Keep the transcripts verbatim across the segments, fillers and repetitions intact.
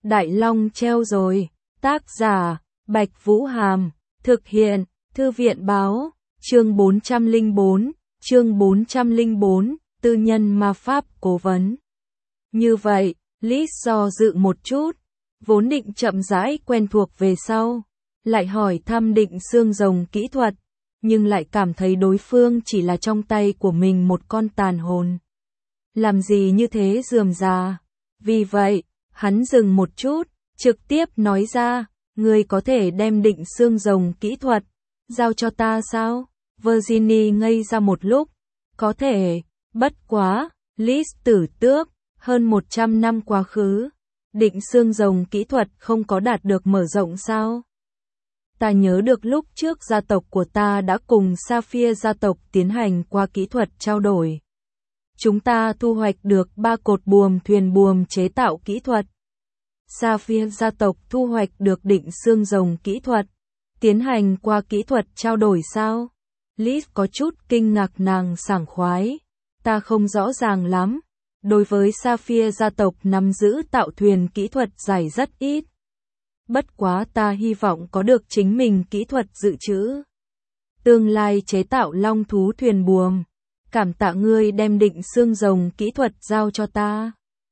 Đại Long treo rồi. Tác giả, Bạch Vũ Hàm. Thực hiện, Thư viện báo. Chương bốn trăm lẻ bốn, chương bốn trăm lẻ bốn, tư nhân ma pháp cố vấn. Như vậy, Liz do dự một chút, vốn định chậm rãi quen thuộc về sau, lại hỏi thăm Định Xương Rồng kỹ thuật, nhưng lại cảm thấy đối phương chỉ là trong tay của mình một con tàn hồn. Làm gì như thế rườm rà? Vì vậy, hắn dừng một chút, trực tiếp nói ra, ngươi có thể đem Định Xương Rồng kỹ thuật giao cho ta sao? Virginie ngây ra một lúc. Có thể, bất quá, Liz tử tước, hơn một trăm năm quá khứ, Định Xương Rồng kỹ thuật không có đạt được mở rộng sao? Ta nhớ được lúc trước gia tộc của ta đã cùng Sapphire gia tộc tiến hành qua kỹ thuật trao đổi. Chúng ta thu hoạch được ba cột buồm thuyền buồm chế tạo kỹ thuật. Sapphire gia tộc thu hoạch được Định Xương Rồng kỹ thuật. Tiến hành qua kỹ thuật trao đổi sao? Liz có chút kinh ngạc, nàng sảng khoái. Ta không rõ ràng lắm. Đối với Sapphire gia tộc nắm giữ tạo thuyền kỹ thuật dài rất ít. Bất quá ta hy vọng có được chính mình kỹ thuật dự trữ. Tương lai chế tạo long thú thuyền buồm. Cảm tạ ngươi đem Định Xương Rồng kỹ thuật giao cho ta.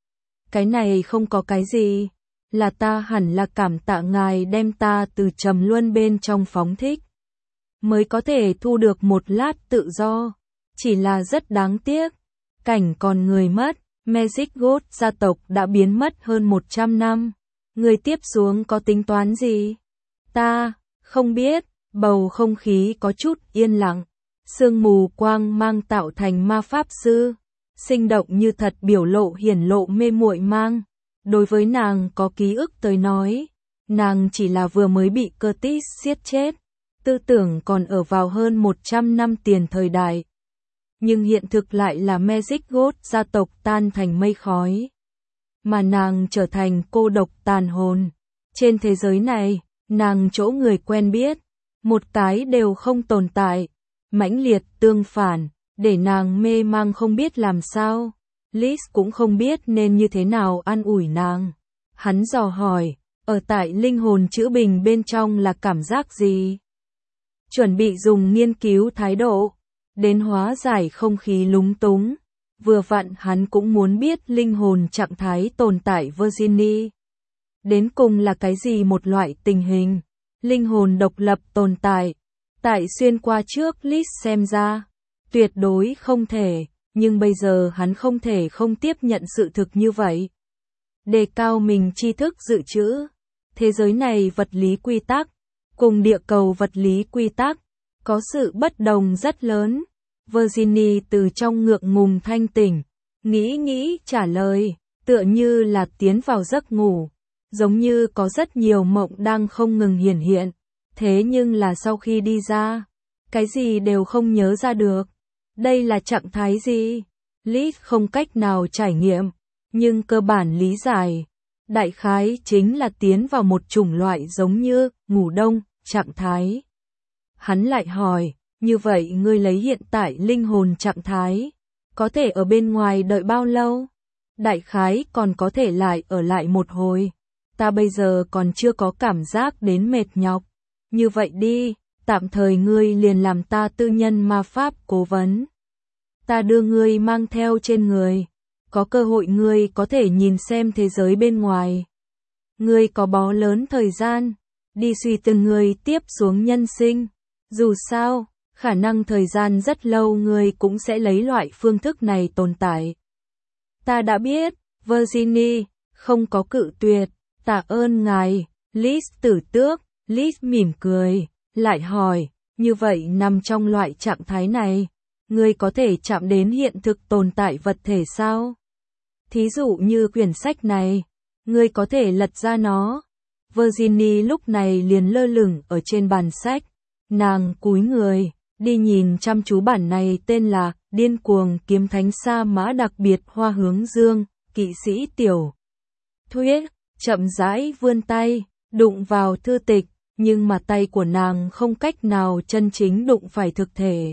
Cái này không có cái gì. Là ta hẳn là cảm tạ ngài đem ta từ trầm luân bên trong phóng thích. Mới có thể thu được một lát tự do. Chỉ là rất đáng tiếc. Cảnh còn người mất. Magic God gia tộc đã biến mất hơn một trăm năm. Người tiếp xuống có tính toán gì? Ta, không biết. Bầu không khí có chút yên lặng. Sương mù quang mang tạo thành ma pháp sư. Sinh động như thật biểu lộ hiển lộ mê muội mang. Đối với nàng có ký ức tới nói. Nàng chỉ là vừa mới bị Curtis giết chết. Tư tưởng còn ở vào hơn một trăm năm tiền thời đại. Nhưng hiện thực lại là Magic God gia tộc tan thành mây khói. Mà nàng trở thành cô độc tàn hồn. Trên thế giới này, nàng chỗ người quen biết, một cái đều không tồn tại. Mãnh liệt tương phản, để nàng mê mang không biết làm sao. Liz cũng không biết nên như thế nào an ủi nàng. Hắn dò hỏi, ở tại linh hồn chữ bình bên trong là cảm giác gì? Chuẩn bị dùng nghiên cứu thái độ, đến hóa giải không khí lúng túng. Vừa vặn hắn cũng muốn biết linh hồn trạng thái tồn tại Virginie. Đến cùng là cái gì một loại tình hình? Linh hồn độc lập tồn tại. Tại xuyên qua trước Liz xem ra, tuyệt đối không thể, nhưng bây giờ hắn không thể không tiếp nhận sự thực như vậy. Đề cao mình tri thức dự trữ. Thế giới này vật lý quy tắc, cùng địa cầu vật lý quy tắc, có sự bất đồng rất lớn. Virginie từ trong ngượng ngùng thanh tỉnh, nghĩ nghĩ trả lời, tựa như là tiến vào giấc ngủ, giống như có rất nhiều mộng đang không ngừng hiển hiện, thế nhưng là sau khi đi ra, cái gì đều không nhớ ra được. Đây là trạng thái gì? Liz không cách nào trải nghiệm, nhưng cơ bản lý giải, đại khái chính là tiến vào một chủng loại giống như ngủ đông trạng thái. Hắn lại hỏi, như vậy ngươi lấy hiện tại linh hồn trạng thái, có thể ở bên ngoài đợi bao lâu? Đại khái còn có thể lại ở lại một hồi. Ta bây giờ còn chưa có cảm giác đến mệt nhọc. Như vậy đi, tạm thời ngươi liền làm ta tư nhân ma pháp cố vấn. Ta đưa ngươi mang theo trên người. Có cơ hội ngươi có thể nhìn xem thế giới bên ngoài. Ngươi có bó lớn thời gian, đi suy từng người tiếp xuống nhân sinh. Dù sao, khả năng thời gian rất lâu ngươi cũng sẽ lấy loại phương thức này tồn tại. Ta đã biết, Virginie, không có cự tuyệt, tạ ơn ngài, Liz tử tước, Liz mỉm cười, lại hỏi, như vậy nằm trong loại trạng thái này, ngươi có thể chạm đến hiện thực tồn tại vật thể sao? Thí dụ như quyển sách này, ngươi có thể lật ra nó. Virginie lúc này liền lơ lửng ở trên bàn sách, nàng cúi người, đi nhìn chăm chú bản này tên là Điên cuồng kiếm thánh sa mã đặc biệt hoa hướng dương, kỵ sĩ tiểu thuyết, chậm rãi vươn tay, đụng vào thư tịch, nhưng mà tay của nàng không cách nào chân chính đụng phải thực thể.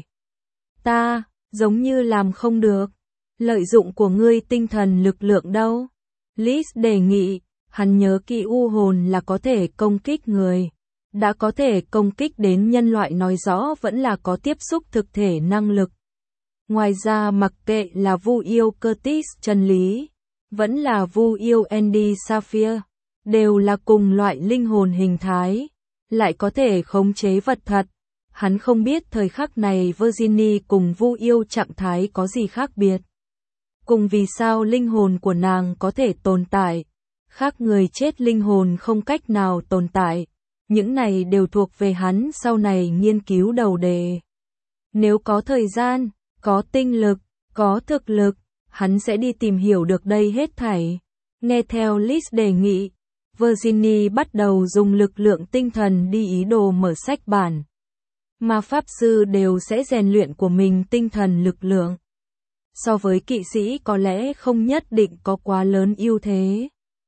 Ta, giống như làm không được. Lợi dụng của ngươi tinh thần lực lượng đâu? Liz đề nghị, Hắn nhớ kỹ u hồn là có thể công kích người. Đã có thể công kích đến nhân loại nói rõ vẫn là có tiếp xúc thực thể năng lực. Ngoài ra mặc kệ là Vu yêu Curtis chân lý, vẫn là Vu yêu Andy Sapphire, đều là cùng loại linh hồn hình thái, lại có thể khống chế vật thật. Hắn không biết thời khắc này Virginie cùng Vu yêu trạng thái có gì khác biệt. Cùng vì sao linh hồn của nàng có thể tồn tại, khác người chết linh hồn không cách nào tồn tại. Những này đều thuộc về hắn sau này nghiên cứu đầu đề. Nếu có thời gian, có tinh lực, có thực lực, hắn sẽ đi tìm hiểu được đây hết thảy. Nghe theo Liz đề nghị, Virginie bắt đầu dùng lực lượng tinh thần đi ý đồ mở sách bản. Mà pháp sư đều sẽ rèn luyện của mình tinh thần lực lượng. So với kỵ sĩ có lẽ không nhất định có quá lớn ưu thế.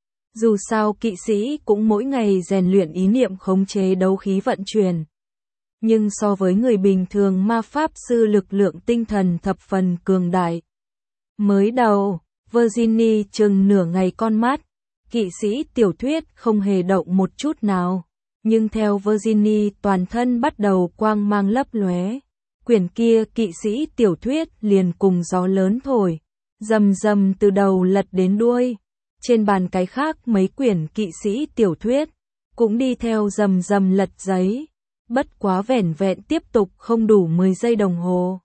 Dù sao kỵ sĩ cũng mỗi ngày rèn luyện ý niệm khống chế đấu khí vận chuyển. Nhưng so với người bình thường ma pháp sư lực lượng tinh thần thập phần cường đại. Mới đầu, Virginie chừng nửa ngày con mắt, kỵ sĩ tiểu thuyết không hề động một chút nào. Nhưng theo Virginie toàn thân bắt đầu quang mang lấp lóe, quyển kia kỵ sĩ tiểu thuyết liền cùng gió lớn thổi, rầm rầm từ đầu lật đến đuôi. Trên bàn cái khác mấy quyển kỵ sĩ tiểu thuyết, cũng đi theo rầm rầm lật giấy, bất quá vẻn vẹn tiếp tục không đủ mười giây đồng hồ.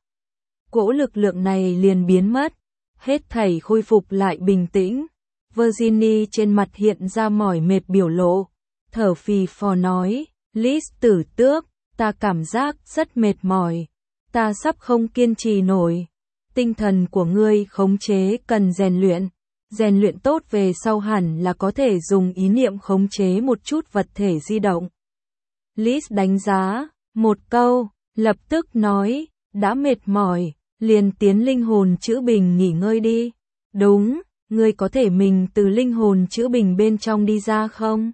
Cỗ lực lượng này liền biến mất, hết thảy khôi phục lại bình tĩnh. Virginie trên mặt hiện ra mỏi mệt biểu lộ, thở phì phò nói, Liz tử tước, ta cảm giác rất mệt mỏi, ta sắp không kiên trì nổi. Tinh thần của ngươi khống chế cần rèn luyện. Rèn luyện tốt về sau hẳn là có thể dùng ý niệm khống chế một chút vật thể di động. Liz đánh giá, một câu, lập tức nói, đã mệt mỏi, liền tiến linh hồn chữ bình nghỉ ngơi đi. Đúng, ngươi có thể mình từ linh hồn chữ bình bên trong đi ra không?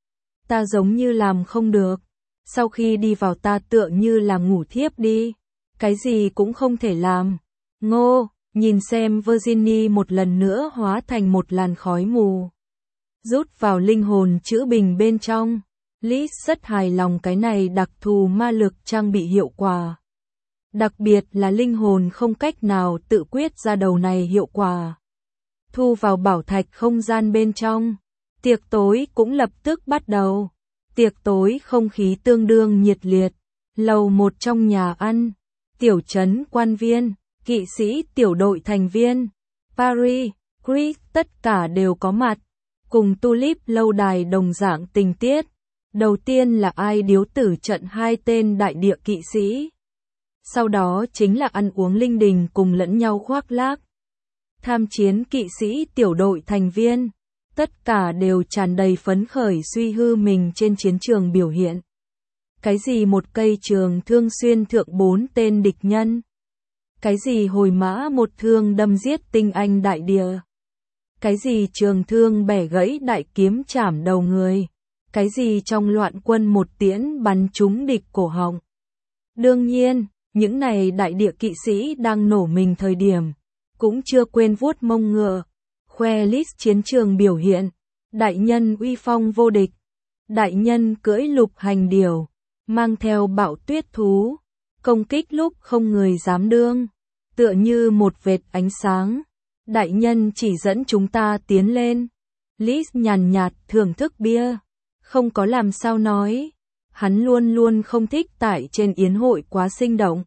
Ta giống như làm không được. Sau khi đi vào ta tựa như là ngủ thiếp đi. Cái gì cũng không thể làm. Ngô. Nhìn xem Virginie một lần nữa hóa thành một làn khói mù. Rút vào linh hồn chữ bình bên trong. Liz rất hài lòng cái này đặc thù ma lực trang bị hiệu quả. Đặc biệt là linh hồn không cách nào tự quyết ra đầu này hiệu quả. Thu vào bảo thạch không gian bên trong. Tiệc tối cũng lập tức bắt đầu. Tiệc tối không khí tương đương nhiệt liệt. Lầu một trong nhà ăn. Tiểu trấn quan viên. Kỵ sĩ tiểu đội thành viên, Paris, Chris tất cả đều có mặt, cùng Tulip lâu đài đồng dạng tình tiết. Đầu tiên là ai điếu tử trận hai tên đại địa kỵ sĩ. Sau đó chính là ăn uống linh đình cùng lẫn nhau khoác lác. Tham chiến kỵ sĩ tiểu đội thành viên, tất cả đều tràn đầy phấn khởi suy hư mình trên chiến trường biểu hiện. Cái gì một cây trường thương xuyên thượng bốn tên địch nhân. Cái gì hồi mã một thương đâm giết tinh anh đại địa. Cái gì trường thương bẻ gãy đại kiếm chảm đầu người. Cái gì trong loạn quân một tiễn bắn trúng địch cổ họng. Đương nhiên, những này đại địa kỵ sĩ đang nổ mình thời điểm, cũng chưa quên vuốt mông ngựa, khoe list chiến trường biểu hiện. Đại nhân uy phong vô địch. Đại nhân cưỡi lục hành điểu, mang theo bạo tuyết thú. Công kích lúc không người dám đương, tựa như một vệt ánh sáng. Đại nhân chỉ dẫn chúng ta tiến lên. Liz nhàn nhạt thưởng thức bia, không có làm sao nói. Hắn luôn luôn không thích tại trên yến hội quá sinh động.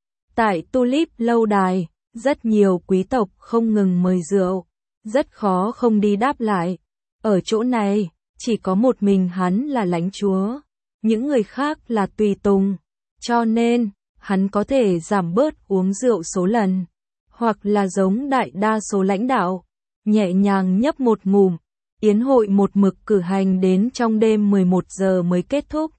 Tại Tulip lâu đài, rất nhiều quý tộc không ngừng mời rượu, rất khó không đi đáp lại. Ở chỗ này, chỉ có một mình hắn là lãnh chúa, những người khác là tùy tùng, cho nên hắn có thể giảm bớt uống rượu số lần, hoặc là giống đại đa số lãnh đạo, nhẹ nhàng nhấp một ngụm. Yến hội một mực cử hành đến trong đêm mười một giờ mới kết thúc.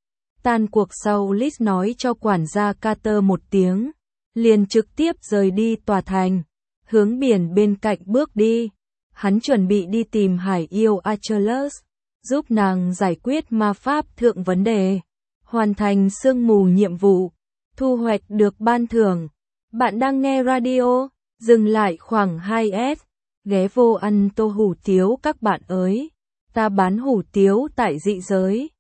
Tan cuộc sau, Liz nói cho quản gia Carter một tiếng, liền trực tiếp rời đi tòa thành, hướng biển bên cạnh bước đi. Hắn chuẩn bị đi tìm hải yêu Achilles, giúp nàng giải quyết ma pháp thượng vấn đề, hoàn thành sương mù nhiệm vụ, thu hoạch được ban thưởng. Bạn đang nghe radio, dừng lại khoảng hai S, ghé vô ăn tô hủ tiếu các bạn ơi. ta bán hủ tiếu tại dị giới.